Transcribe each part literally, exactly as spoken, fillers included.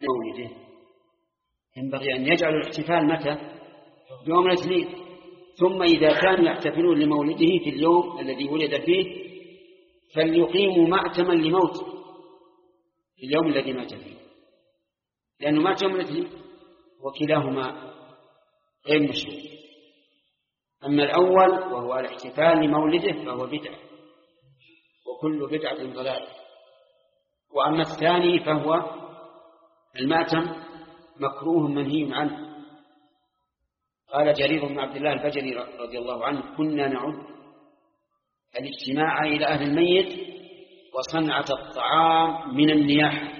مولده ينبغي أن يجعلوا الاحتفال متى؟ يوم الاثنين. ثم إذا كانوا يحتفلون لمولده في اليوم الذي ولد فيه فليقيموا مأتما لموته في اليوم الذي مات فيه، لأنه مات يوم الاثنين، وكلاهما غير مشروع. أما الأول وهو الاحتفال لمولده فهو بدعة، وكل بدعة ضلالة. وأما الثاني فهو المأتم مكروه منهي عنه. قال جرير بن عبد الله البجلي رضي الله عنه: كنا نعد الاجتماع إلى أهل الميت وصنعة الطعام من النياحة.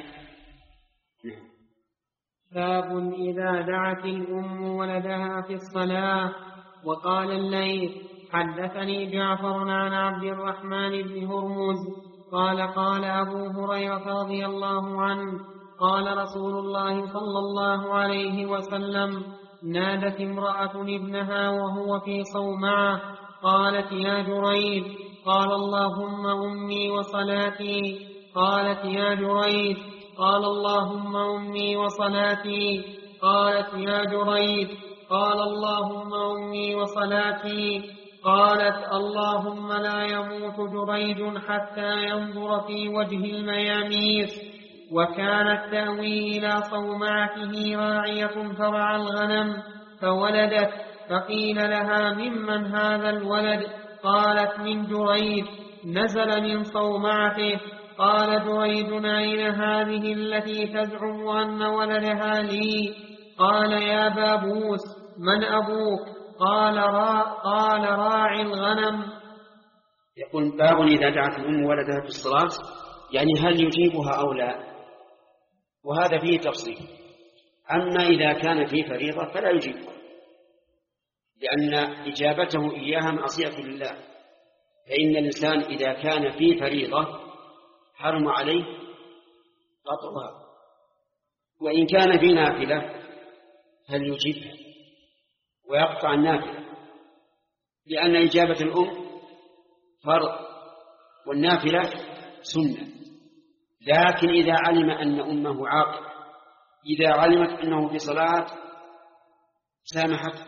باب إذا دعت الأم ولدها في الصلاة. وقال الليث: حدثني جعفر عن عبد الرحمن بن هرمز قال قال أبو هريرة رضي الله عنه قال رسول الله صلى الله عليه وسلم: نادت امرأة ابنها وهو في صومعة قالت: يا جريج. قال: اللهم أمي وصلاتي. قالت: يا جريج. قال: اللهم أمي وصلاتي. قالت: يا جريج. قال: اللهم أمي وصلاتي. قالت: اللهم لا يموت جريج حتى ينظر في وجه المياميس. وكانت تأوي إلى صومعته راعية ترعى الغنم فولدت، فقيل لها: ممن هذا الولد؟ قالت: من جريج، نزل من صومعته. قال جريج: أين هذه التي تزعم أن ولدها لي؟ قال: يا بابوس، من أبوك؟ قال: را قال راعي الغنم. يقول: باب إذا دعت الأم ولدها في الصلاة، يعني هل يجيبها أو لا؟ وهذا فيه تفصيل. أما إذا كان في فريضة فلا يجيبها، لأن إجابته إياها معصية لله. فإن الإنسان إذا كان في فريضة حرم عليه قطعها، وإن كان في نافلة هل يجيبها ويقطع النافلة، لأن إجابة الأم فرض والنافلة سنة. لكن إذا علم أن أمه عاقل، إذا علمت أنه في صلاة سامحت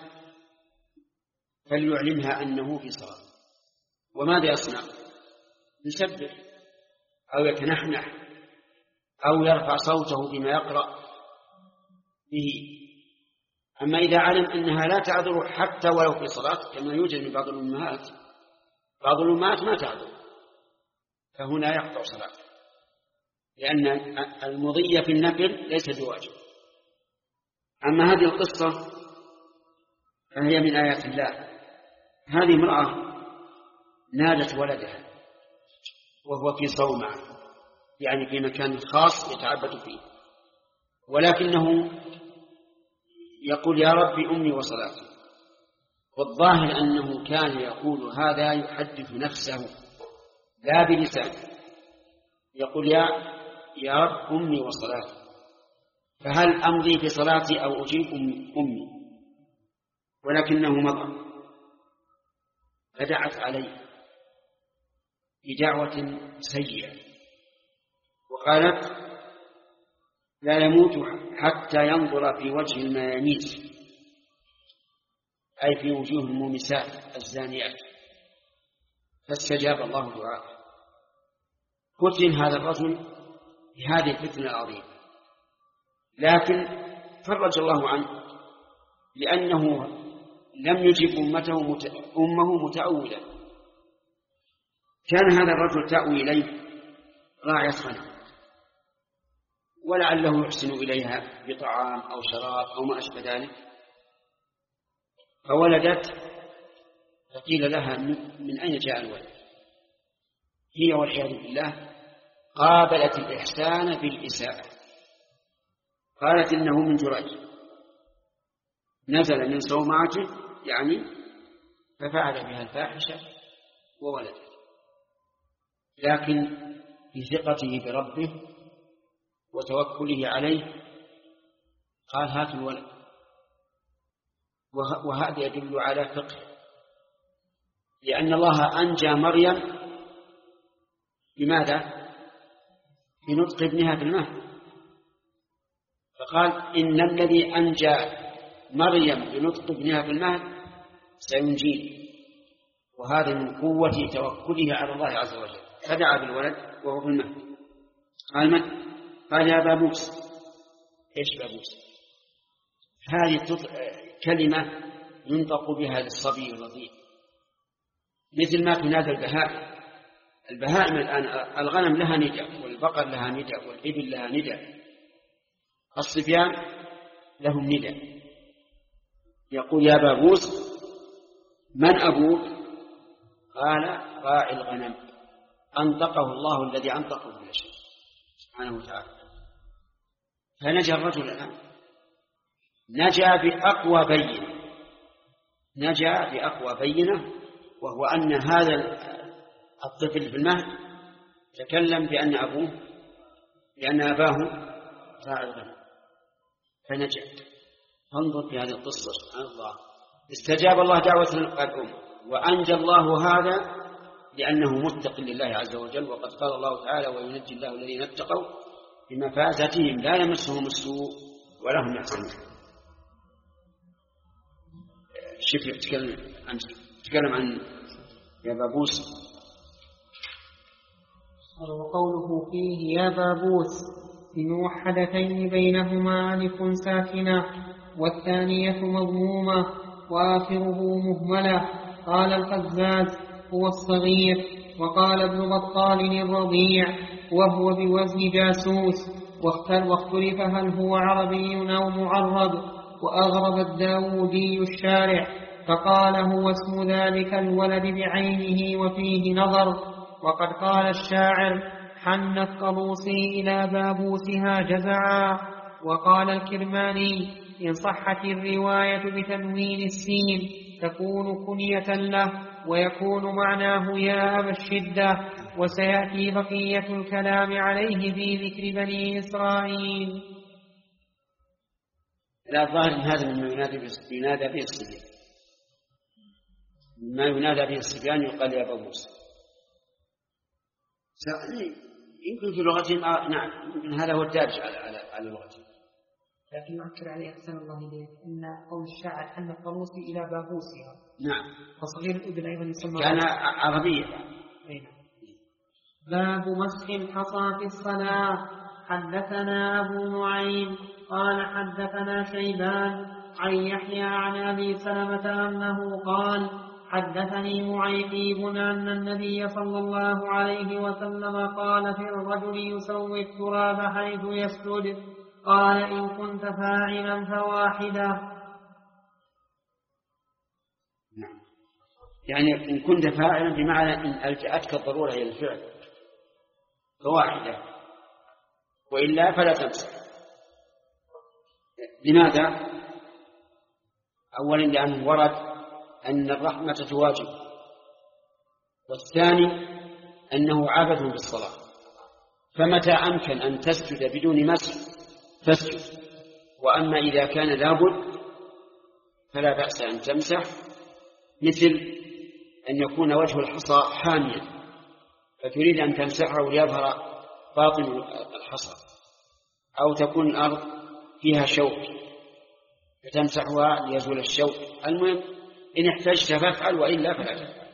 فليعلمها أنه في صلاة. وماذا يصنع؟ يسبح أو يتنحنح أو يرفع صوته بما يقرأ به. أما إذا علم أنها لا تعذر حتى ولو في صلاة، كما يوجد من بعض الأمهات، بعض الأمهات ما تعذر، فهنا يقطع صلاة، لأن المضي في النفل ليس بواجب. أما هذه القصة فهي من آيات الله. هذه امرأة نادت ولدها وهو في صومعة، يعني في مكان خاص يتعبد فيه، ولكنه يقول: يا ربي أمي وصلاتي. والظاهر أنه كان يقول هذا يحدث نفسه لا بلسانه، يقول: يا يا رب أمي وصلاتي، فهل أمضي في صلاتي أو أجيب أمي؟ ولكنه مضى، فدعت عليه بدعوة سيئة وقالت: لا يموت حتى ينظر في وجه المياميس، أي في وجوه المومسات الزانيات. فاستجاب الله دعاءه. فتن هذا الرجل بهذه الفتنة العظيمة، لكن فرج الله عنه لأنه لم يجب أمته مت... أمه متأولا. كان هذا الرجل تأوي إليه راعية غنم، ولعله يحسن إليها بطعام أو شراب أو ما أشبه ذلك، فولدت، فقيل لها: من أين جاء الولد؟ هي والعياذ بالله قابلت الإحسان بالإساءة، قالت: إنه من جريج، نزل من صومعته، يعني ففعل بها الفاحشة وولدت. لكن في ثقته بربه وتوكله عليه قال: هات الولد. وهذا يدل على فقه، لأن الله أنجى مريم بماذا؟ بنطق ابنها في المهد، فقال إن الذي أنجى مريم بنطق ابنها في المهد سينجيه، وهذا من قوة توكله على الله عز وجل. فدعا بالولد وهو في المهد. قال من؟ قال يا بابوس. إيش بابوس؟ هذه كلمة ينطق بها للصبي الرضيع، مثل ما تنادى البهائم. البهائم الآن الغنم لها نداء، والبقر لها نداء، والإبل لها نداء، الصبيان لهم نداء. يقول يا بابوس من أبوك؟ قال راعي الغنم. أنطقه الله الذي أنطقه كل شيء سبحانه وتعالى. فنجا الرجل الآن، نجا بأقوى بينة، نجا بأقوى بينة، وهو أن هذا الطفل في المهد تكلم بأن أبوه بأن أباه راعي الغنم فنجا. انظر في هذه القصة سبحان الله، استجاب الله دعوة الأم وأنجى الله هذا لأنه متق لله عز وجل. وقد قال الله تعالى وينجي الله الذين اتقوا بمفازتهم لا يمسهم السوء ولا هم يحزنون. شوف تكلم عن تكلم عن يا بابوس. وقوله فيه يا بابوس بموحدتين بينهما ألف ساكنة والثانية مضمومة وآخره مهملة. قال القزاز هو الصغير، وقال ابن بطال الرضيع وهو بوزن جاسوس، واختلف هل هو عربي أو معرب. وأغرب الداودي الشارع فقال هو اسم ذلك الولد بعينه وفيه نظر. وقد قال الشاعر حنت قلوصي إلى بابوسها جزعا. وقال الكرماني إن صحت الرواية بتنوين السين تكون كنية له ويكون معناه يا أبا الشدة. وسيأتي بقية الكلام عليه في ذكر بني إسرائيل. لا ظاهر هذا مما ينادى به الصبيان، ما ينادى به الصبيان يقال يا بابوس. يمكن في لغتهم نعم، يمكن هذا هو الدارج على على على لغتهم. لكن يؤكد عليه أحسن الله إليه أن قول الشاعر حن قلوصي إلى بابوسها. نعم. فصغير الأذن أيضا يسمى كان عربيا. باب مسح الحصى في الصلاة. حدثنا أبو نعيم قال حدثنا شيبان عن يحيى عن أبي سلمة أنه قال حدثني معيقيب أن النبي صلى الله عليه وسلم قال في الرجل يسوي التراب حيث يسجد قال إن كنت فاعلا فواحدة. نعم، يعني إن كنت فاعلا بمعنى إن ألجأتك الضرورة إلى الفعل فواحدة، وإلا فلا تمسح. لماذا؟ أولا لأنه ورد أن الرحمة تواجب، والثاني أنه عبث بالصلاة، فمتى أمكن أن تسجد بدون مسح فاسجد، وأما إذا كان لابد فلا بأس أن تمسح، مثل أن يكون وجه الحصى حاميا فتريد أن تمسحه ليظهر باطن الحصى، أو تكون الأرض فيها شوك فتمسحها ليزول الشوك. المهم إن احتجت فافعل وإلا فلا تفعل.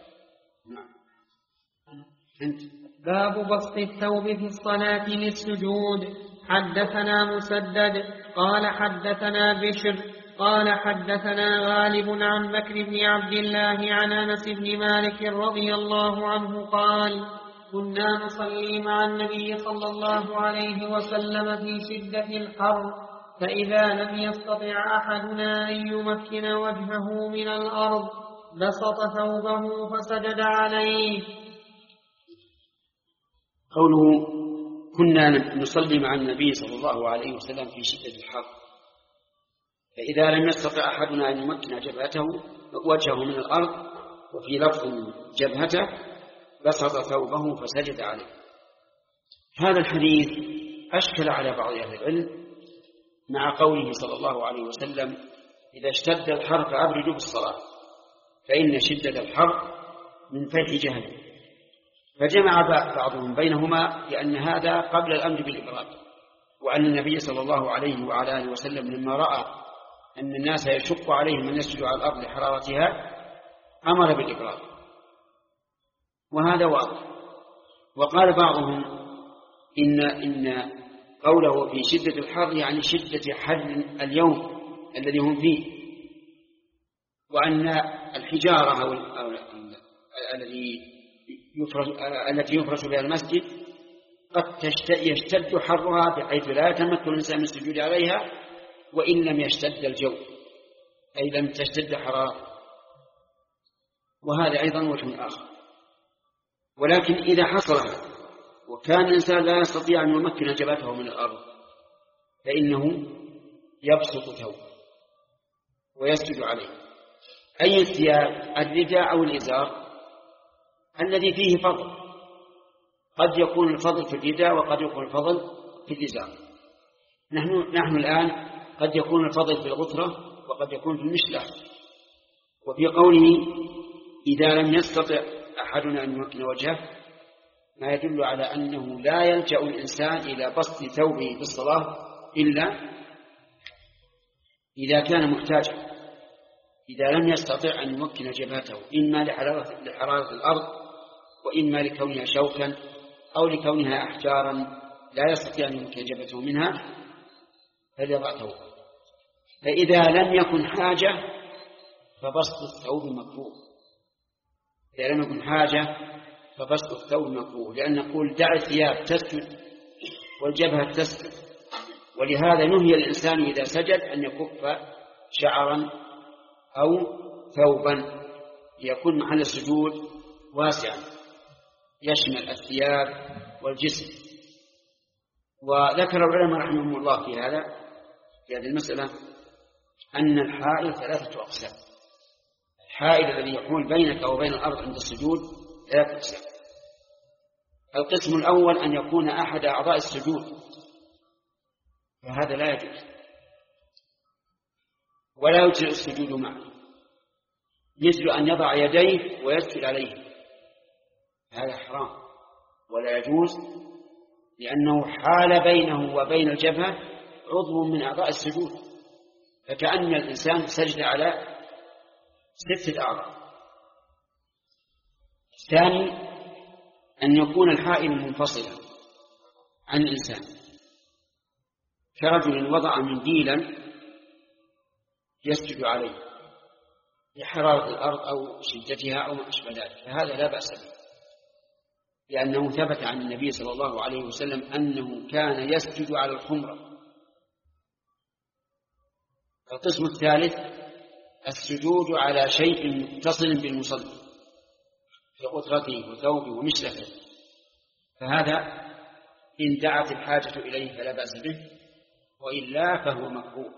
باب بسط الثوب في الصلاة للسجود. حدثنا مسدد قال حدثنا بشر قال حدثنا غالب عن بكر بن عبد الله عن أنس بن مالك رضي الله عنه قال كنا نصلي مع النبي صلى الله عليه وسلم في شدة الحر، فإذا لم يستطع أحدنا أن يمكن وجهه من الأرض بسط ثوبه فسجد عليه. قوله كنا نصلي مع النبي صلى الله عليه وسلم في شدة الحر، فإذا لم يستطع أحدنا أن يمكن جبهته وجهه من الأرض، وفي لفظ جبهته بسط ثوبه فسجد عليه. هذا الحديث أشكل على بعض أهل العلم مع قوله صلى الله عليه وسلم إذا اشتد الحر فأبردوا بالصلاة فإن شدة الحر من فيح جهنم، فجمع بعضهم بينهما لأن هذا قبل الأمر بالإبراد، وأن النبي صلى الله عليه وعلى آله وسلم لما رأى أن الناس يشق عليهم أن يسجدوا على الأرض لحرارتها أمر بالإبراد، وهذا واضح. وقال بعضهم إن إن قوله في شدة الحر يعني شدة حر اليوم الذي هم فيه، وأن الحجارة أو الذي يفرش التي يفرش بها المسجد قد يشتد حرها بحيث لا يتمكن الإنسان من السجود عليها وإن لم يشتد الجو، أي لم تشتد حرارة. وهذا أيضا وجه آخر. ولكن إذا حصل وكان الإنسان لا يستطيع أن يمكن جبهته من الأرض فإنه يبسط ثوبه ويسجد عليه. أي الثياب، الرداء أو الإزار الذي فيه فضل، قد يكون الفضل في الرداء وقد يكون الفضل في الإزار. نحن, نحن الآن قد يكون الفضل في الغترة وقد يكون في المشلح. وفي قوله إذا لم يستطع أحدنا أن يمكن وجهه ما يدل على أنه لا يلجأ الإنسان إلى بسط ثوبه في الصلاة إلا إذا كان محتاجا، إذا لم يستطع أن يمكن جبهته إما لحرارة, لحرارة الأرض وإما لكونها شوكا أو لكونها أحجارا لا يستطيع أن يمكن جبهته منها فليضع ثوبه. فإذا لم يكن حاجة فبسط الثوب مكروه. إذا لم يكن حاجة فبسط الثوب مكروه، لأن نقول دع الثياب تسجد والجبهة تسجد. ولهذا نهي الإنسان إذا سجد أن يكف شعرا أو ثوبا ليكون محل السجود واسعا يشمل الثياب والجسم. وذكر العلماء رحمهم الله في هذا في هذه المسألة أن الحائل ثلاثة أقسام. الحائل الذي يحول بينك وبين الأرض عند السجود ثلاثة أقسام. القسم الأول أن يكون أحد أعضاء السجود، وهذا لا يجوز ولا يجزئ السجود معه، مثل أن يضع يديه ويسجد عليه، هذا حرام ولا يجوز، لأنه حال بينه وبين الجبهة عضو من أعضاء السجود، فكأن الإنسان سجد على ستة أعضاء. الثاني أن يكون الحائل منفصلا عن الإنسان، كرجل وضع منديلا يسجد عليه لحرارة الأرض أو شدتها أو ما أشبه ذلك، فهذا لا بأس به، لأنه ثبت عن النبي صلى الله عليه وسلم أنه كان يسجد على الخمرة. القسم الثالث السجود على شيء متصل بالمصلي في قدرته وثوبه ومشلفه، فهذا إن دعت الحاجة إليه فلا بأس به، وإلا فهو مكروه.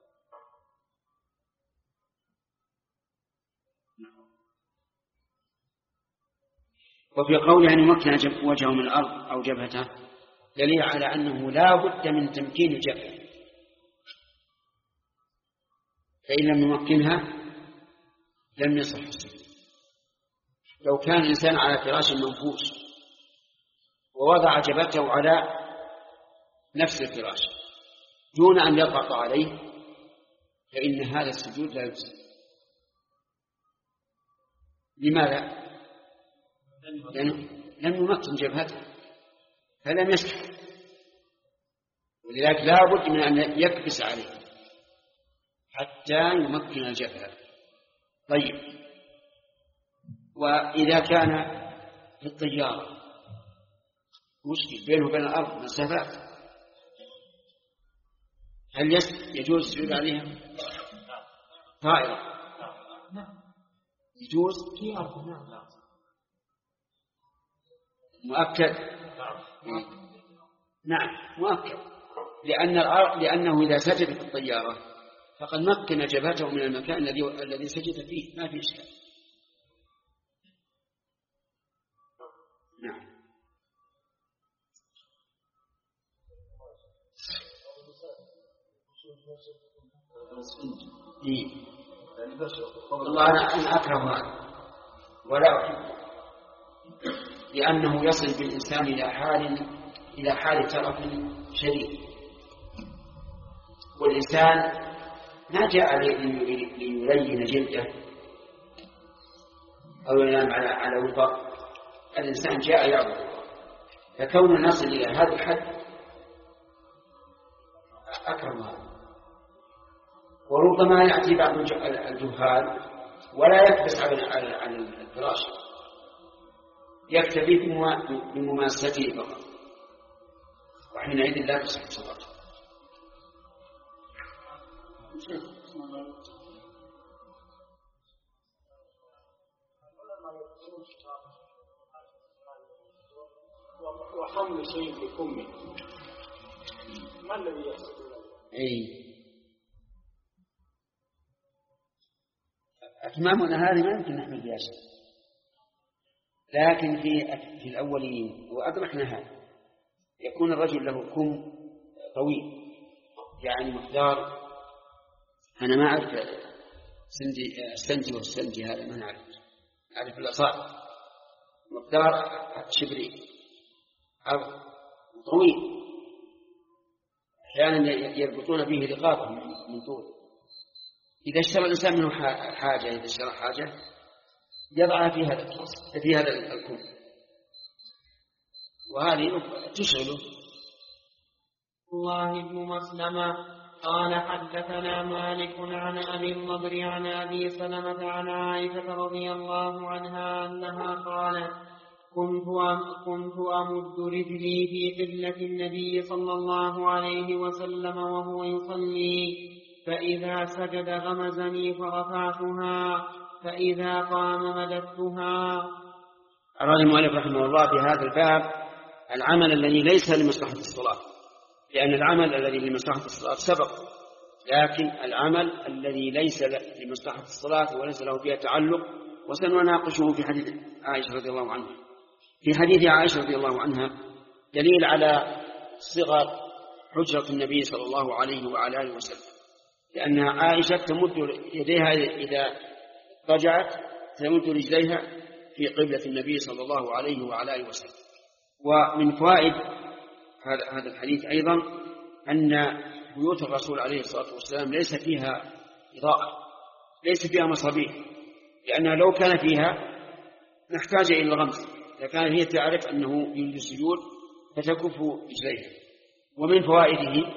وفي قوله أن يمكن وجهه من الأرض أو جبهته دليل على أنه لا بد من تمكين الجبهة، فإن لم يمكنها لم يصح السجود. لو كان الإنسان على فراش منفوش ووضع جبهته على نفس الفراش دون أن يضغط عليه فإن هذا السجود لا يجزي. لماذا؟ لأنه لم يمكن جبهته فلم يسجد، ولذلك لا بد من أن يكبس عليه حتى يمكن الجبهة. طيب، وإذا كان في الطيارة مشكل بينه وبين الأرض مسافات، هل يجوز السجود عليها؟ طائرة يجوز؟ مؤكد؟ نعم مؤكد، لأن لأنه إذا سجد في الطيارة فقد مكن جبهته من المكان الذي الذي سجد فيه، ما في إشكال. نعم. إيه. والله أنا أكره هذا ولا أحبه، لأنه يصل بالإنسان إلى حال إلى حال ترف شديد، والإنسان ما جاء ليلين جلده أو ينام على على وضوء، الإنسان جاء يعبد، فكون نصل إلى هذا الحد أكرم هذا. وربما يأتي بعض الجهال ولا يكبس عن الفراش، يكتفي بمماسته فقط، وحينئذ لا تصح صلاته. وحمل شيء بكمه ما الذي يحصل؟ اي أكمامنا هذه ما يمكن نحمل بها شيء، لكن في في الأولين وأدركنا هذا يكون الرجل له كم طويل يعني مقدار، أنا ما أعرف سندي السنجي والسنجي هذا ما نعرف، أعرف الأصابع مقدار شبري عرض طويل، أحيانا يربطون به رقابه من طول. إذا اشترى الإنسان منه حاجة، إذا اشترى حاجة يضعها في هذا في هذا الكم، وهذه تشغله. الله بن مسلمة قال حدثنا مالك عن أبي النضر عن أبي سلمة عن عائشة رضي الله عنها أنها قالت كنت كنت أمد رجلي في قبلة النبي صلى الله عليه وسلم وهو يصلي، فإذا سجد غمزني فرفعتها، فإذا قام مددتها. أراد المؤلف رحمه الله بهذا الباب العمل الذي ليس لمصلحة الصلاة، لأن العمل الذي لمصلحة الصلاة سبق، لكن العمل الذي ليس لمصلحة الصلاة وليس له فيها تعلق وسنناقشه في حديث عائشة رضي الله عنها. في حديث عائشة رضي الله عنها دليل على صغر حجرة النبي صلى الله عليه وعلى آله وسلم، لأن عائشة تمد يديها إذا رجعت تمد رجليها في قبلة النبي صلى الله عليه وعلى آله وسلم. ومن فوائد هذا الحديث أيضا أن بيوت الرسول عليه الصلاة والسلام ليس فيها إضاءة، ليس فيها مصابيح، لأنها لو كان فيها نحتاج إلى الغمز، لكان هي تعرف أنه يريد السجود فتكف رجليها. ومن فوائده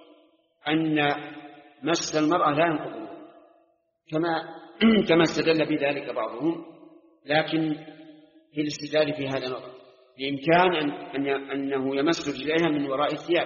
أن مس المرأة لا ينقض كما كما استدل بذلك بعضهم، لكن في الاستدلال في هذا نظر، بإمكان أن أنه يمس رجليها من وراء الثياب،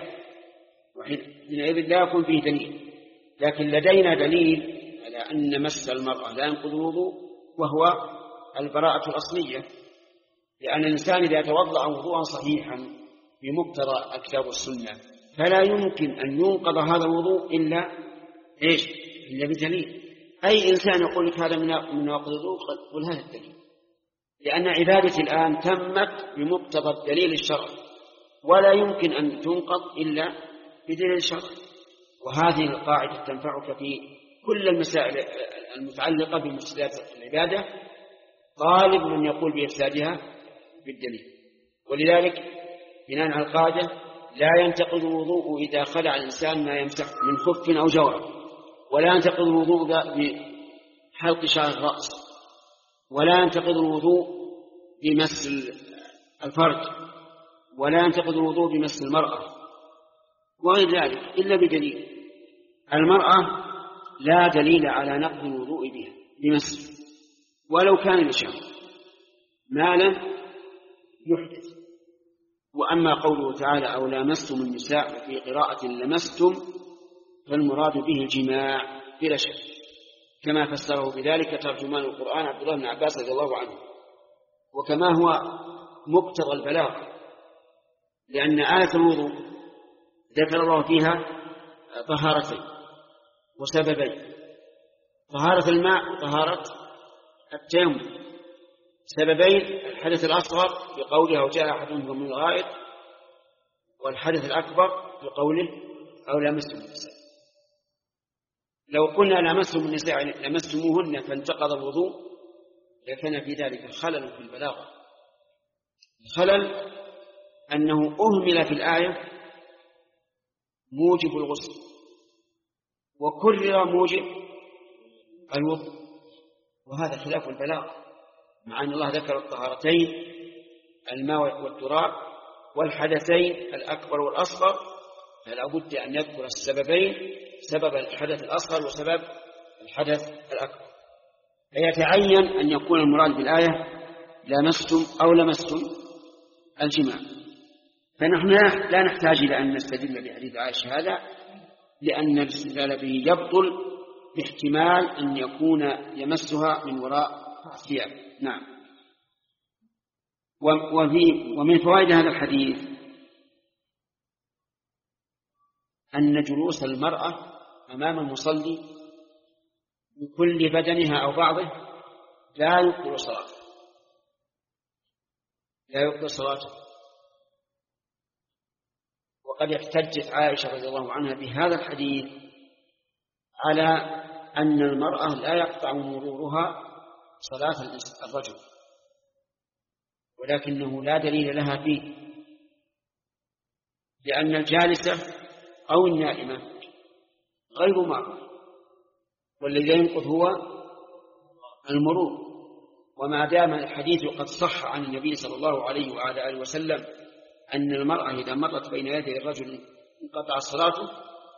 وحينئذ لا يكون فيه دليل. لكن لدينا دليل على أن مس المرأة لا ينقض الوضوء، وهو البراءة الأصلية، لأن الإنسان إذا توضأ وضوءا صحيحا بمقتضى الكتاب والسنة فلا يمكن أن ينقض هذا الوضوء إلا إيش؟ إلا بدليل. أي إنسان يقول لك هذا من نواقض الوضوء قل هذا الدليل، لأن عبادتي الآن تمت بمقتضى الدليل الشرعي، ولا يمكن أن تنقض إلا بدليل الشرع. وهذه القاعدة تنفعك في كل المسائل المتعلقة بمفسدات العبادة، طالب من يقول بإفسادها بالدليل. ولذلك بناء على القاعدة لا ينتقض الوضوء إذا خلع الإنسان ما يمسح من خف أو جورب، ولا ينتقض الوضوء بحلق شعر الرأس، ولا ينتقض الوضوء بمس الفرج، ولا ينتقض الوضوء بمس المرأة وغير ذلك إلا بدليل. المرأة لا دليل على نقض الوضوء بها بمس ولو كان لشهوة ما لم يحدث. وأما قوله تعالى أو لامستم النساء في قراءة لمستم فالمراد به الجماع بلا شك، كما فسره بذلك ترجمان القرآن عبد الله بن عباس رضي الله عنه، وكما هو مقتضى البلاغ، لأن آية الوضوء ذكر الله فيها طهارتين وسببين: طهارة الماء وطهارة التيمم. سببين: الحدث الأصغر بقوله أو جاء أحدهم من الغائط، والحدث الأكبر بقوله أو لامستم النساء. لو قلنا لامستم النساء لمستموهن فانتقض الوضوء لكان في ذلك خلل في البلاغة. الخلل أنه أهمل في الآية موجب الغسل وكرر موجب الوضوء، وهذا خلاف البلاغة، مع أن الله ذكر الطهارتين الماء والتراب والحدثين الأكبر والأصغر، فلا بد أن يذكر السببين، سبب الحدث الأصغر وسبب الحدث الأكبر. فيتعين أن يكون المراد بالآية لامستم أو لمستم الجماع. فنحن لا نحتاج إلى أن نستدل بحديث عائشة هذا، لأن الاستدلال به يبطل باحتمال أن يكون يمسها من وراء الثياب. نعم. وفي ومن فوائد هذا الحديث أن جلوس المرأة أمام المصلي بكل بدنها أو بعضه لا يبطل صلاته، لا يبطل صلاته. وقد احتجت عائشة رضي الله عنها بهذا الحديث على أن المرأة لا يقطع مرورها صلاة الرجل، ولكنه لا دليل لها فيه، لأن الجالسة أو النائمة غير مار، والذي ينقض هو المرور. وما دام الحديث قد صح عن النبي صلى الله عليه وعلى آله وسلم أن المرأة إذا مرت بين يدي الرجل انقطع صلاته،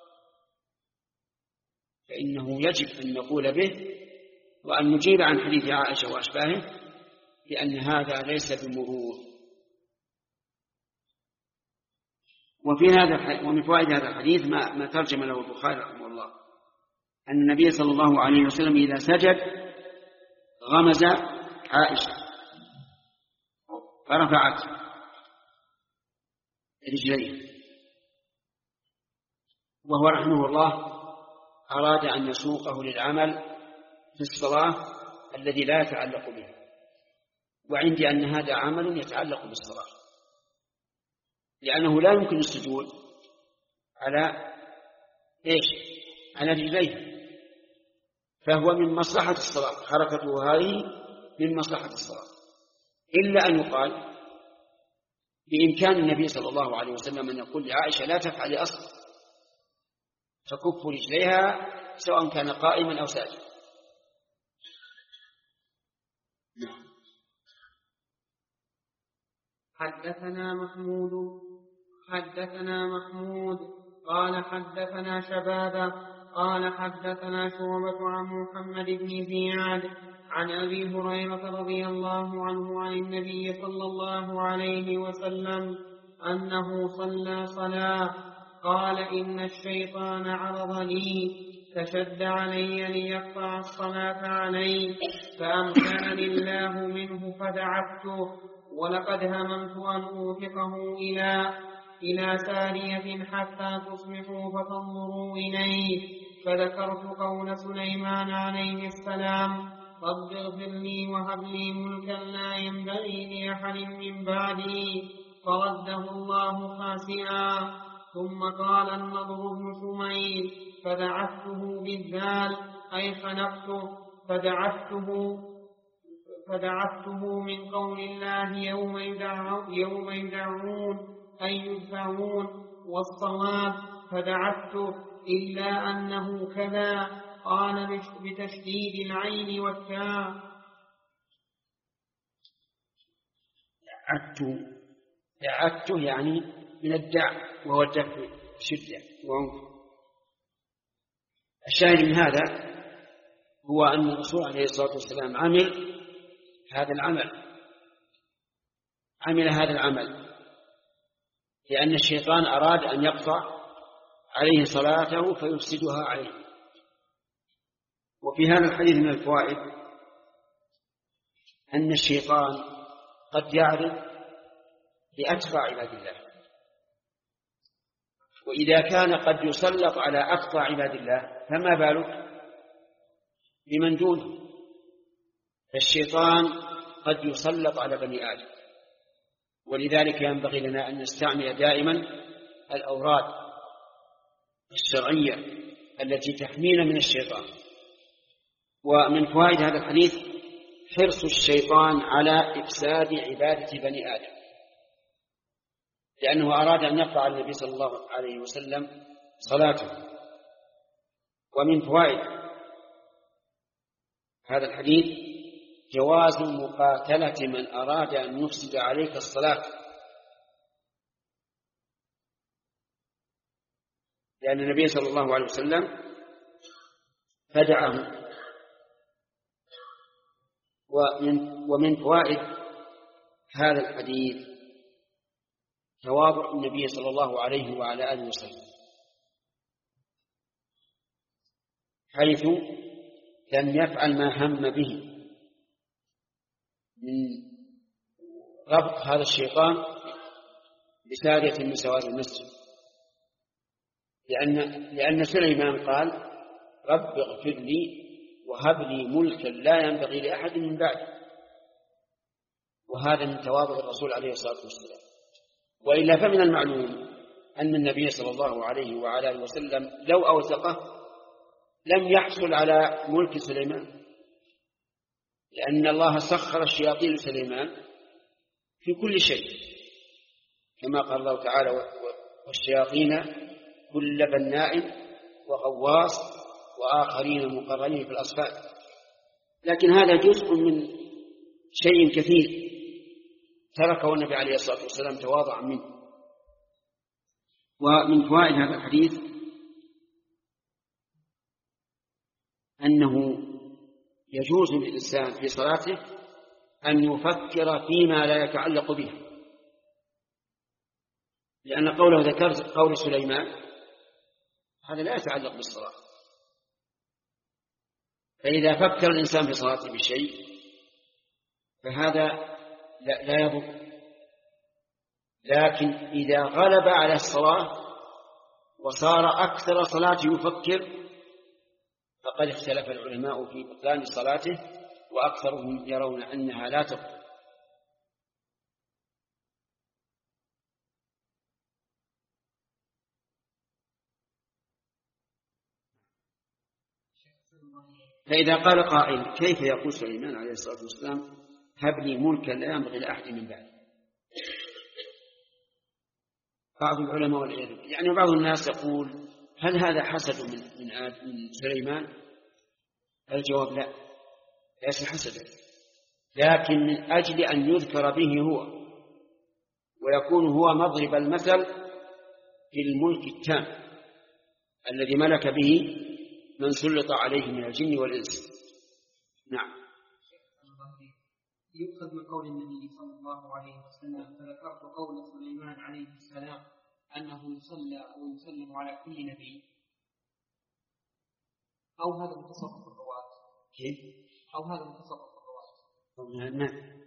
فإنه يجب أن نقول به وأن نجيب عن حديث عائشة وأشباهه لأن هذا ليس بمرور. وفي هذا ومن فوائد هذا الحديث ما, ما ترجم له البخاري رحمه الله، أن النبي صلى الله عليه وسلم إذا سجد غمز عائشة فرفعت رجليه، وهو رحمه الله أراد أن يسوقه للعمل في الصلاة الذي لا يتعلق به، وعندي أن هذا عمل يتعلق بالصلاة، لأنه لا يمكن السجود على إيش؟ على رجليه، فهو من مصلحة الصلاة، حركته هذه من مصلحة الصلاة. إلا أن يقال بإمكان النبي صلى الله عليه وسلم أن يقول لعائشة لا تفعلي أصلا، تكف رجليها سواء كان قائما أو ساجدا. حدثنا محمود حدثنا محمود قال حدثنا شبابة قال حدثنا شعبة عن محمد بن زياد عن أبي هريرة رضي الله عنه عن النبي صلى الله عليه وسلم أنه صلى صلاة قال إن الشيطان عرض لي فشد علي ليقطع الصلاة علي فأمكنني الله منه فدعبته، ولقد هممت أن أوثقه إلى إلى سارية حتى تصبحوا فتنظروا إليه، فذكرت قول سليمان عليه السلام رب اغفر لي وهب لي ملكا لا ينبغي لأحد من بعدي، فرده الله خاسئا. ثم قال النضر بن شميل فدعفته بالذال أي خنقته، فدعفته فدعفته من قول الله يوم يدعون, يوم يدعون أي يدفعون، والصواب فدعفته، إلا أنه كذا قال بتشديد العين والتاء. دعته دعته يعني من الدع، وهو الدفع شدة وعنف. الشاهد من هذا هو أن الرسول عليه الصلاة والسلام عمل هذا العمل عمل هذا العمل لأن الشيطان أراد أن يقطع عليه صلاته فيفسدها عليه. وفي هذا الحديث من الفوائد أن الشيطان قد يعرض لأتقى عباد الله، وإذا كان قد يسلط على أتقى عباد الله فما بالك بمن دونه. فالشيطان قد يسلط على بني آدم، ولذلك ينبغي لنا أن نستعمل دائما الأوراد الشرعية التي تحمينا من الشيطان. ومن فوائد هذا الحديث حرص الشيطان على إفساد عبادة بني آدم، لأنه أراد أن يقطع النبي صلى الله عليه وسلم صلاته. ومن فوائد هذا الحديث جواز مقاتلة من أراد أن يفسد عليك الصلاة، لأن النبي صلى الله عليه وسلم فدعه. ومن, ومن فوائد هذا الحديث تواضع النبي صلى الله عليه وعلى آله وسلم، حيث لم يفعل ما هم به من ربط هذا الشيطان بسارية من سواد المسجد، لأن, لأن سليمان قال رب اغفر لي وهب لي ملكا لا ينبغي لأحد من بعدي، وهذا من تواضع الرسول عليه الصلاة والسلام. وإلا فمن المعلوم أن النبي صلى الله عليه وعلى آله وسلم لو أوثقه لم يحصل على ملك سليمان، لأن الله سخر الشياطين لسليمان في كل شيء، كما قال الله تعالى والشياطين كل بناء وغواص وآخرين مقرنين في الأصفاد. لكن هذا جزء من شيء كثير تركه النبي عليه الصلاة والسلام تواضعا منه. ومن فوائد هذا الحديث أنه يجوز للإنسان في صلاته أن يفكر فيما لا يتعلق به، لأن قوله ذكرت قول سليمان هذا لا يتعلق بالصلاة، فإذا فكر الإنسان في صلاته بشيء فهذا لا يضر. لكن إذا غلب على الصلاة وصار أكثر صلاته يفكر فقد اختلف العلماء في بطلان صلاته، وأكثرهم يرون أنها لا تضر. فإذا قال قائل كيف يقول سليمان عليه الصلاة والسلام هب لي ملكا لا ينبغي لأحد من بعد؟ بعض العلماء والعياذ بالله يعني بعض الناس يقول هل هذا حسد من من سليمان؟ الجواب لا، ليس حسدا، لكن من أجل أن يذكر به هو ويكون هو مضرب المثل في الملك التام الذي ملك به من سلط عليه من الجن والإنس. نعم. يؤخذ من قول النبي صلى الله عليه وسلم فذكرت قول سليمان عليه السلام أنه يصلى ويسلم على كل نبي، أو هذا متصرف الرواة؟ كيف؟ أو هذا متصرف الرواة؟ نعم.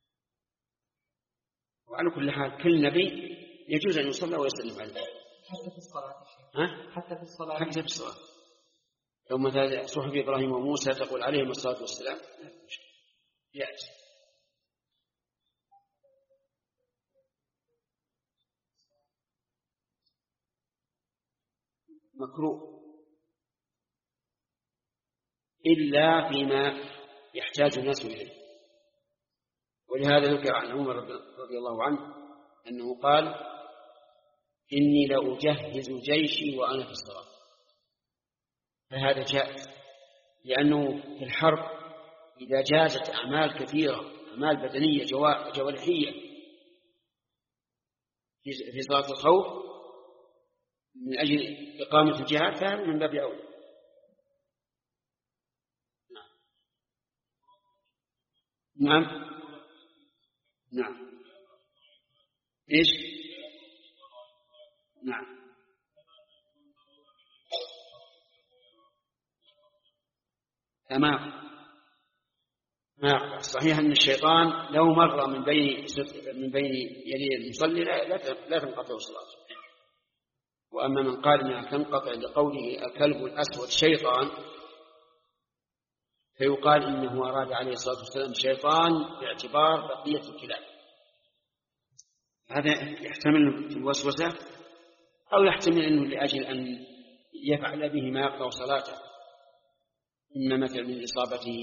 وعلى كل حال كل نبي يجوز أن يصلى ويسلم عليه حتى في الصلاة. ها؟ حتى في الصلاة. حتى في الصلاة. لو مثلا صحف إبراهيم وموسى تقول عليهم الصلاة والسلام يأتي. مكروه إلا فيما يحتاج الناس إليه، ولهذا ذكر عن عمر رضي الله عنه أنه قال إني لأجهز جيشي وأنا في الصلاة، فهذا جائز، لأنه في الحرب إذا جازت أعمال كثيرة أعمال بدنية جوارحية في صلاة الخوف من أجل إقامة الجهاد فهذا من باب أولى. نعم نعم إيش نعم تمام. صحيح أن الشيطان لو مر من بين من بين يدي المصلي لا لا تنقطع الصلاة. وأما من قال أنها تنقطع لقوله الكلب الأسود شيطان فيقال إنه أراد عليه الصلاة والسلام شيطان باعتبار بقية الكلاب. هذا يحتمل الوسوسة أو يحتمل أنه لأجل أن يفعل به ما يقطع صلاته، إما مثل من إصابته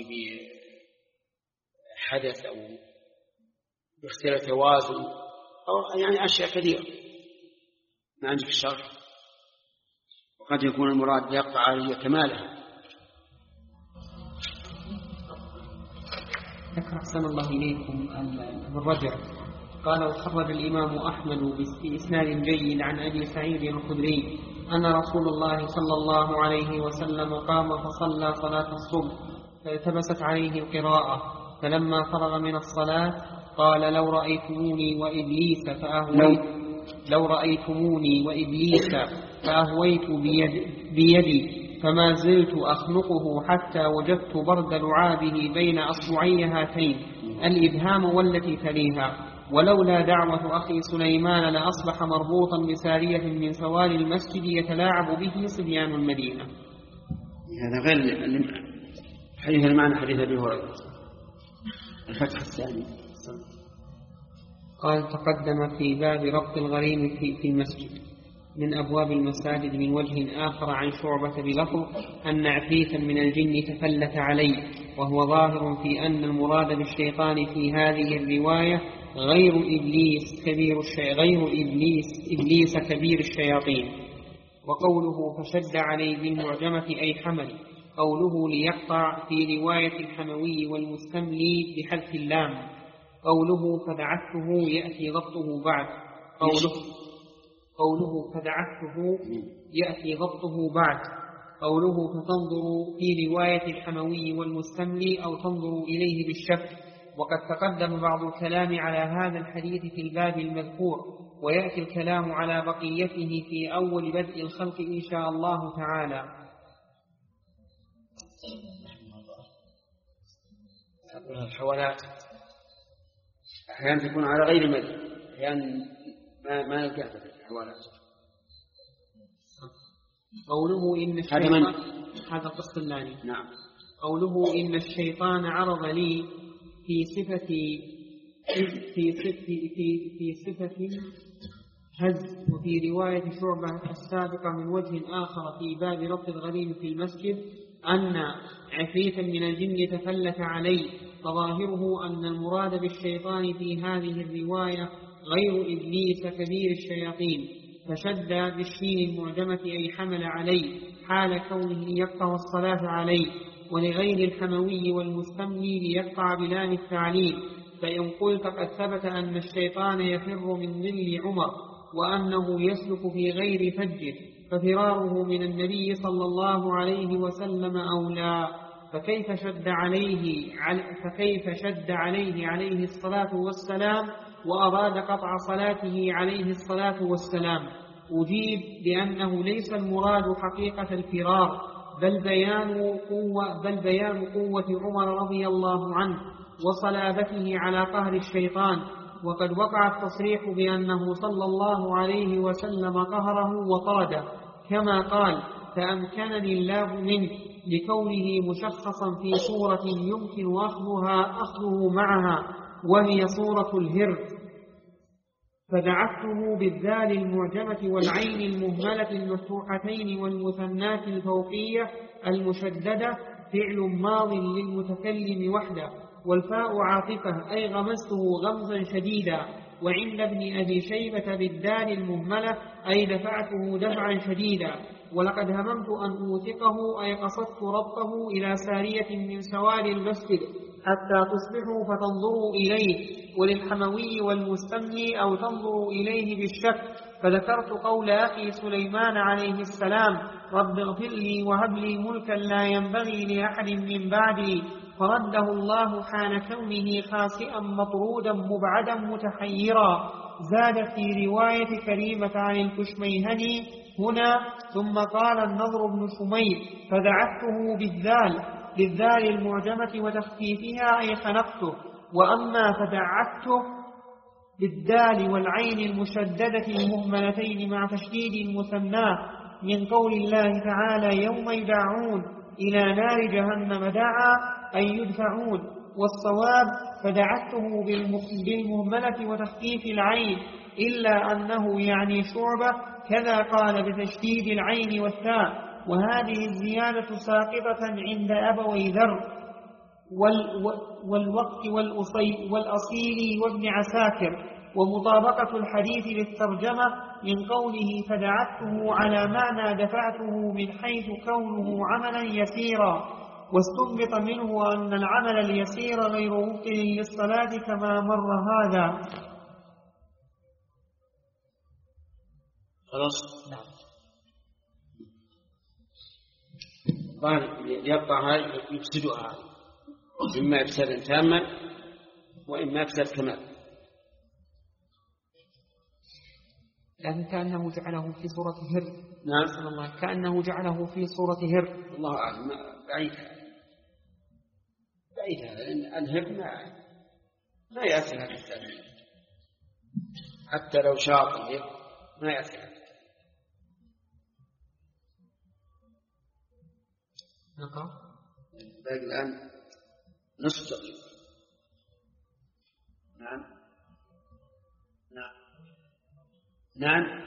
بحدث أو باختلاف توازن أو يعني أشياء كثيرة. ما عندك الشرح؟ قد يكون المراد يقطع عليه كماله. أحسن الله إليكم الرجع. قال وخرج الإمام أحمد بإسناد جيد عن أبي سعيد الخدري أن رسول الله صلى الله عليه وسلم قام فصلى صلاة الصبح فالتبست عليه القراءة، فلما فرغ من الصلاة قال لو رأيتموني وإبليس فأهويت لو رأيتموني وإبليس فأهويت بيد بيدي فما زلت أخنقه حتى وجدت برد لعابه بين أصبعي هاتين الإبهام والتي تليها، ولولا دعوة أخي سليمان لأصبح مربوطا بسارية من سوار المسجد يتلاعب به صبيان المدينة. هذا غير حديث المعنى حديث أبي هريرة. الفتح الثاني قال تقدم في باب ربط الغريم في, في المسجد من أبواب المساجد من وجه آخر عن شعبة بلفظ أن عفريتا من الجن تفلت عليه، وهو ظاهر في أن المراد بالشيطان في هذه الرواية غير إبليس كبير الشي... غير إبليس إبليس كبير الشياطين. وقوله فشد عليه بالمعجمة أي حمل، قوله ليقطع في رواية الحموي والمستملي بحذف اللام، قوله فدعته يأتي ضبطه بعد قوله قوله فدعته يأتي ضبطه بعد قوله فتنظر في رواية الحموي والمستملي أو تنظر إليه بالشك. وقد تقدم بعض الكلام على هذا الحديث في الباب المذكور، ويأتي الكلام على بقيته في أول بدء الخلق إن شاء الله تعالى. الحوالات أحيانا تكون على غير مدى، أحيانا ما ما يلقى الحوالات. قوله إن الشيطان هذا القسط الثاني. نعم. قوله إن الشيطان عرض لي في صفة في صفة في في صفة هز، وفي رواية شعبة السابقة من وجه آخر في باب ربط الغريم في المسجد أن عفريتا من الجن تفلت عليه، فظاهره أن المراد بالشيطان في هذه الرواية غير إبليس كبير الشياطين، فشد بالشين المعجمة أي حمل عليه حال كونه يقطع الصلاة عليه، ولغير الحموي والمستملي ليقطع بلام التعليل. فإن قلت قد ثبت أن الشيطان يفر من ظل عمر وأنه يسلك في غير فجه، ففراره من النبي صلى الله عليه وسلم أولى، فكيف شد عليه فكيف شد عليه عليه الصلاة والسلام وأراد قطع صلاته عليه الصلاة والسلام؟ أجيب بأنه ليس المراد حقيقة الفرار، بل بيان قوة بل بيان قوة عمر رضي الله عنه وصلابته على قهر الشيطان. وقد وقع التصريح بأنه صلى الله عليه وسلم قهره وطاده، كما قال فأمكنني الله منه، لكونه مشخصا في صورة يمكن أخذها أخذه معها، وهي صورة الهر. فدعته بالذال المعجمة والعين المهملة المفتوحتين والمثنات الفوقية المشددة فعل ماض للمتكلم وحده، والفاء عاطفة أي غمسته غمزا شديدا. وعند ابن أبي شيبة بالدال المهملة أي دفعته دفعا شديدا. ولقد هممت أن أوثقه أي قصدت ربطه إلى سارية من سوار المسجد حتى تصبحوا فتنظروا إليه، وللحموي والمستملي أو تنظروا إليه بالشك. فذكرت قول أخي سليمان عليه السلام رب اغفر لي وهب لي ملكا لا ينبغي لأحد من بعدي، فرده الله حال كونه خاسئا مطرودا مبعدا متحيرا. زاد في رواية كريمة عن الكشميهني هنا ثم قال النضر بن شميل فدعته بالذال بالذال المعجمة وتخفيفها أي خنقته. وأما فدعته بالدال والعين المشددة المهملتين مع تشديد المثنى من قول الله تعالى يوم يدعون إلى نار جهنم دعا أي يدفعون، والصواب فدعته بالمهملة وتخفيف العين، إلا أنه يعني شعبة كذا قال بتشديد العين والتاء. وهذه الزيادة ساقطة عند أبوي ذر والوقت والأصيل وابن عساكر، ومطابقة الحديث للترجمة من قوله فدعته على معنى دفعته من حيث كونه عملا يسيرا، واستنبط منه أن العمل اليسير غير ممكن للصلاة كما مر هذا. خلاص. نعم. يبقى يفسدها إما إفسادا تاما وإما إفساد كمال. لكن كأنه جعله في صورة هر. نعم. صلى الله كأنه جعله في صورة هر. الله أعلم. بعيد بعيد هذا، لأن الهر ما ما يأتي هذا التأثير، حتى لو شاط الهر ما يأتي هذا. نقرأ. باقي الآن نصف دقيقة. نعم نعم نعم.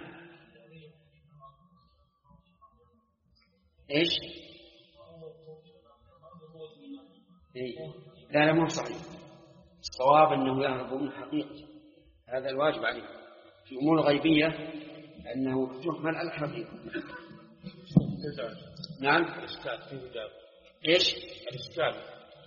إيش؟ إيه؟ لا لا مو صحيح. الصواب أنه يهرب من حقيقته، هذا الواجب عليه. في أمور غيبية أنه يحمل على الحقيقة. نعم. الإشكال في وجاب. إيش؟ الإشكال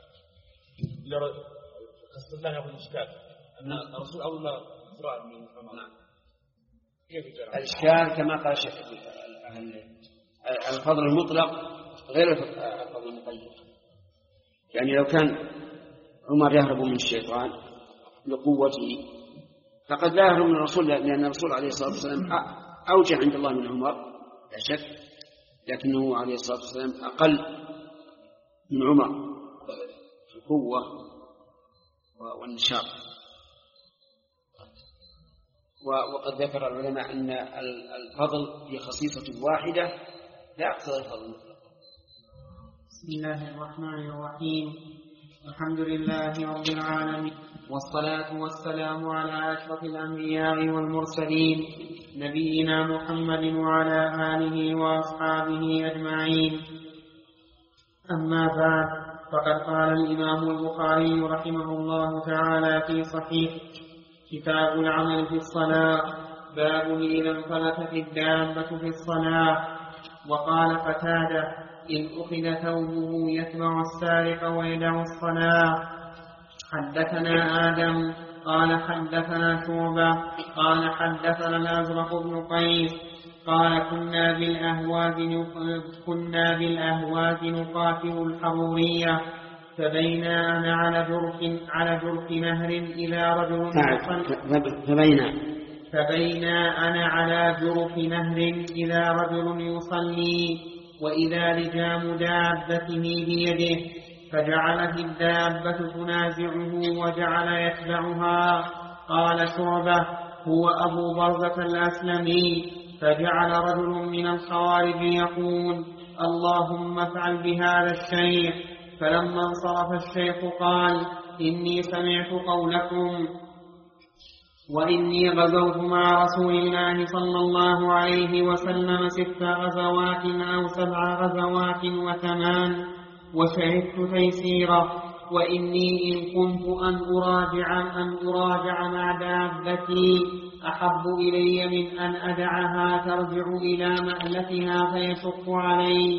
قصد الله يقول الإشكال أن الرسول أول ما قرأ من محمد. كيف جرى؟ الإشكال كما قال الشيخ الفضل المطلق غير الفضل المقيد. يعني لو كان عمر يهرب من الشيطان لقوته فقد لا يهرب من الرسول، لأن الرسول عليه الصلاة والسلام أوجه عند الله من عمر لا شك، لكنه عليه الصلاة والسلام أقل من عمر في القوة والنشاط. وقد ذكر العلماء أن الفضل في خصيصة واحدة لا يقتضي الفضل المطلق. بسم الله الرحمن الرحيم. الحمد لله رب العالمين، والصلاة والسلام على أشرف الأنبياء والمرسلين نبينا محمد وعلى آله وأصحابه أجمعين. أما بعد، فقد قال الإمام البخاري رحمه الله تعالى في صحيح كتاب العمل في الصلاة: باب إذا انفلتت الدابة في الصلاة. وقال قتادة: إن أخذ ثوبه يتبع السارق ويدع الصلاة. حدثنا آدم قال حدثنا شعبة قال حدثنا الأزرق بن قيس قال كنا بالأهواب كنا بالأهواب نقاتل الحرورية، فبينا أنا على جرف على جرف نهر إلى رجل فبينا فبينا أنا على جرف نهر إلى رجل يصلي، وإذا لجام دابته بيده، فجعلت الدابة تنازعه وجعل يتبعها. قال شعبة: هو أبو برزة الأسلمي. فجعل رجل من الخوارج يقول: اللهم افعل بهذا الشيخ. فلما انصرف الشيخ قال: إني سمعت قولكم، وإني غزوت مع رسول الله صلى الله عليه وسلم ست غزوات أو سبع غزوات وثمان، وشهدت تيسيره، وإني إن كنت أن أراجع, أن أراجع مع دابتي أحب إلي من أن أدعها ترجع إلى مألتها فيشق علي.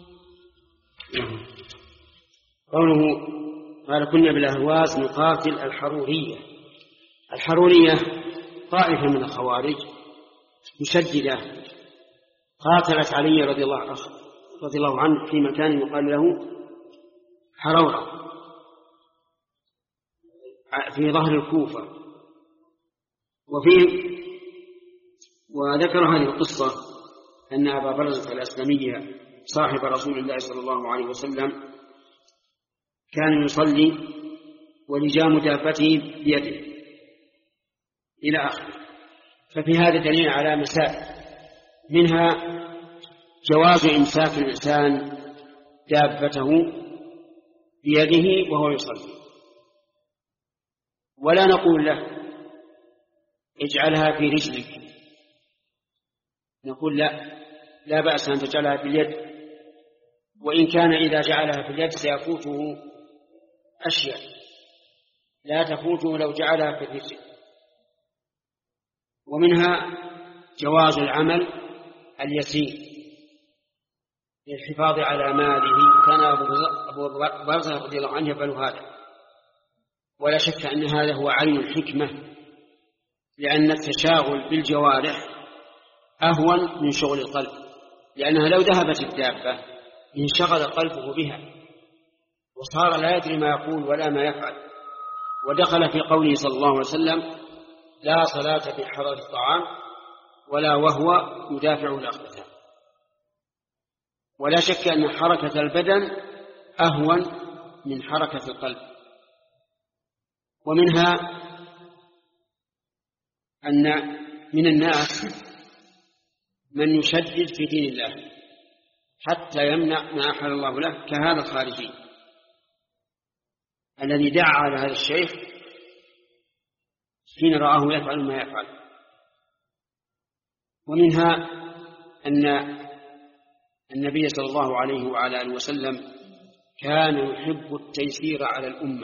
قوله قال كنا بالأهواز نقاتل الحرورية. الحرورية طائفة من الخوارج مشددة قاتلت علي رضي الله عنه رضي الله عنه في مكان يقال له حرورة في ظهر الكوفة. وفي وذكر هذه القصة أن أبا برزة الأسلمي صاحب رسول الله صلى الله عليه وسلم كان يصلي ولجام دابته بيده إلى آخره. ففي هذا دليل على مسائل، منها جواز إمساك الإنسان دابته بيده وهو يصلي، ولا نقول له اجعلها في رجلك، نقول لا لا بأس أن تجعلها في اليد، وإن كان إذا جعلها في اليد سيفوته أشياء لا تفوته لو جعلها في الرجل. ومنها جواز العمل اليسير للحفاظ على ماله. كان أبو برزة رضي الله عنه يفعل هذا، ولا شك أن هذا هو عين الحكمة، لأن التشاغل بالجوارح أهون من شغل القلب، لأنها لو ذهبت الدابة انشغل قلبه بها وصار لا يدري ما يقول ولا ما يفعل، ودخل في قوله صلى الله عليه وسلم: لا صلاة في حضرة الطعام ولا وهو يدافع الأخبثان. ولا شك أن حركة البدن أهون من حركة القلب. ومنها أن من الناس من يشدد في دين الله حتى يمنع ما أحل الله له، كهذا الخارجي الذي دعا على هذا الشيخ حين رآه يفعل ما يفعل. ومنها أن النبي صلى الله عليه وعلى آله وسلم كان يحب التيسير على الأمة،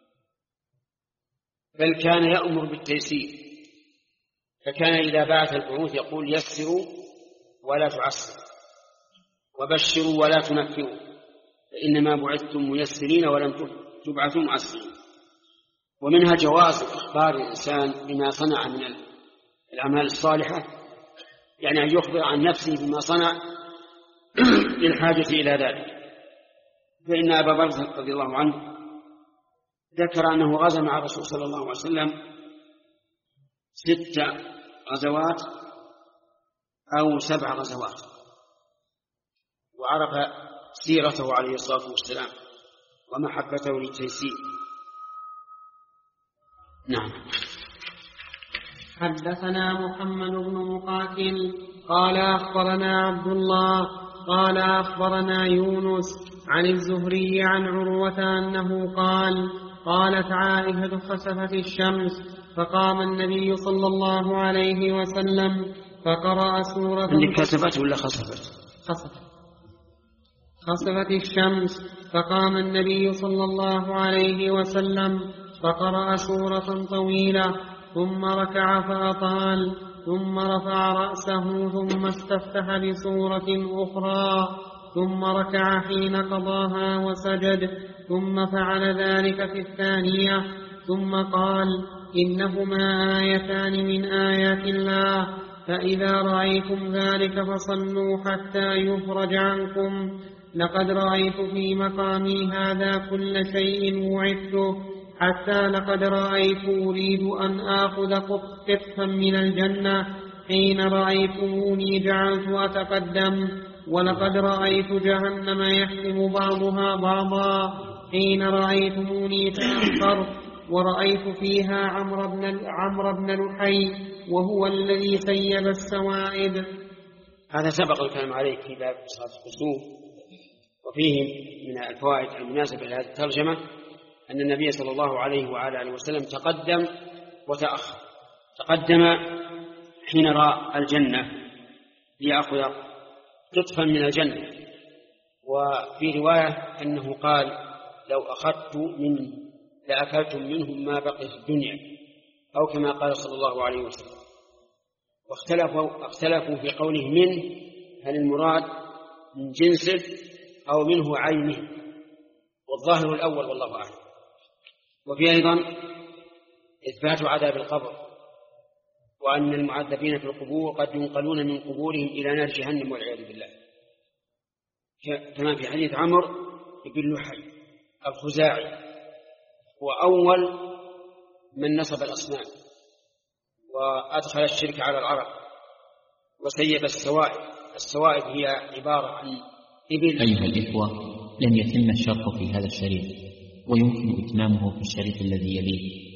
بل كان يأمر بالتيسير، فكان إذا بعث البعوث يقول: يسروا ولا تعسروا، وبشروا ولا تنفروا، فإنما بعثتم ميسرين ولم تبعثوا معسرين. ومنها جواز إخبار الإنسان بما صنع من الأعمال الصالحة، يعني أن يخبر عن نفسه بما صنع للحاجة إلى ذلك. فإن أبا برزة رضي الله عنه ذكر أنه غزا مع الرسول صلى الله عليه وسلم ست غزوات أو سبع غزوات، وعرف سيرته عليه الصلاة والسلام ومحبته للتيسير. نعم. حدثنا محمد بن مقاتل قال أخبرنا عبد الله قال أخبرنا يونس عن الزهري عن عروة أنه قال: قالت عائشة: خسفت الشمس فقام النبي صلى الله عليه وسلم فقرأ سورة. عندك خسفت ولا خسفت؟ خسفت. خسفت الشمس فقام النبي صلى الله عليه وسلم فقرأ سورة طويلة، ثم ركع فأطال، ثم رفع رأسه، ثم استفتح بسورة أخرى، ثم ركع حين قضاها وسجد، ثم فعل ذلك في الثانية، ثم قال: إنهما آيتان من آيات الله، فإذا رأيتم ذلك فصلوا حتى يفرج عنكم. لقد رأيت في مقامي هذا كل شيء وعدته، حتى لقد رأيت أريد أن آخذ قطفا من الجنة، حين رأيتموني جعلت أتقدم، ولقد رأيت جهنم يحكم بعضها بعضا، حين رأيتموني تأخر، ورأيت فيها عمرو بن عمرو بن لحي وهو الذي سيب السوائب. هذا سبق الكلام عليه في باب صلاة الكسوف. وفيه من الفوائد المناسبة لهذه الترجمة أن النبي صلى الله عليه وعلى آله وسلم تقدم وتأخر. تقدم حين رأى الجنة ليأخذ قطفا من الجنة، وفي رواية أنه قال: لو أخذت منه لأكلتم منهم ما بقي في الدنيا، أو كما قال صلى الله عليه وسلم. واختلفوا اختلفوا في قوله منه، هل المراد من جنسه أو منه عينه، والظاهر الأول والله أعلم. وفي أيضا إثبات عذاب القبر، وأن المعذبين في القبور قد ينقلون من قبورهم إلى نار جهنم والعياذ بالله، كما في حديث عمرو بن لحي الخزاعي، وأول من نصب الأصنام وأدخل الشرك على العرب وسيب السوائب. السوائب هي عبارة عن إبل. أيها الإخوة، لن يتم الشرط في هذا الشريط، ويمكن إتمامه في الشريط الذي يليه.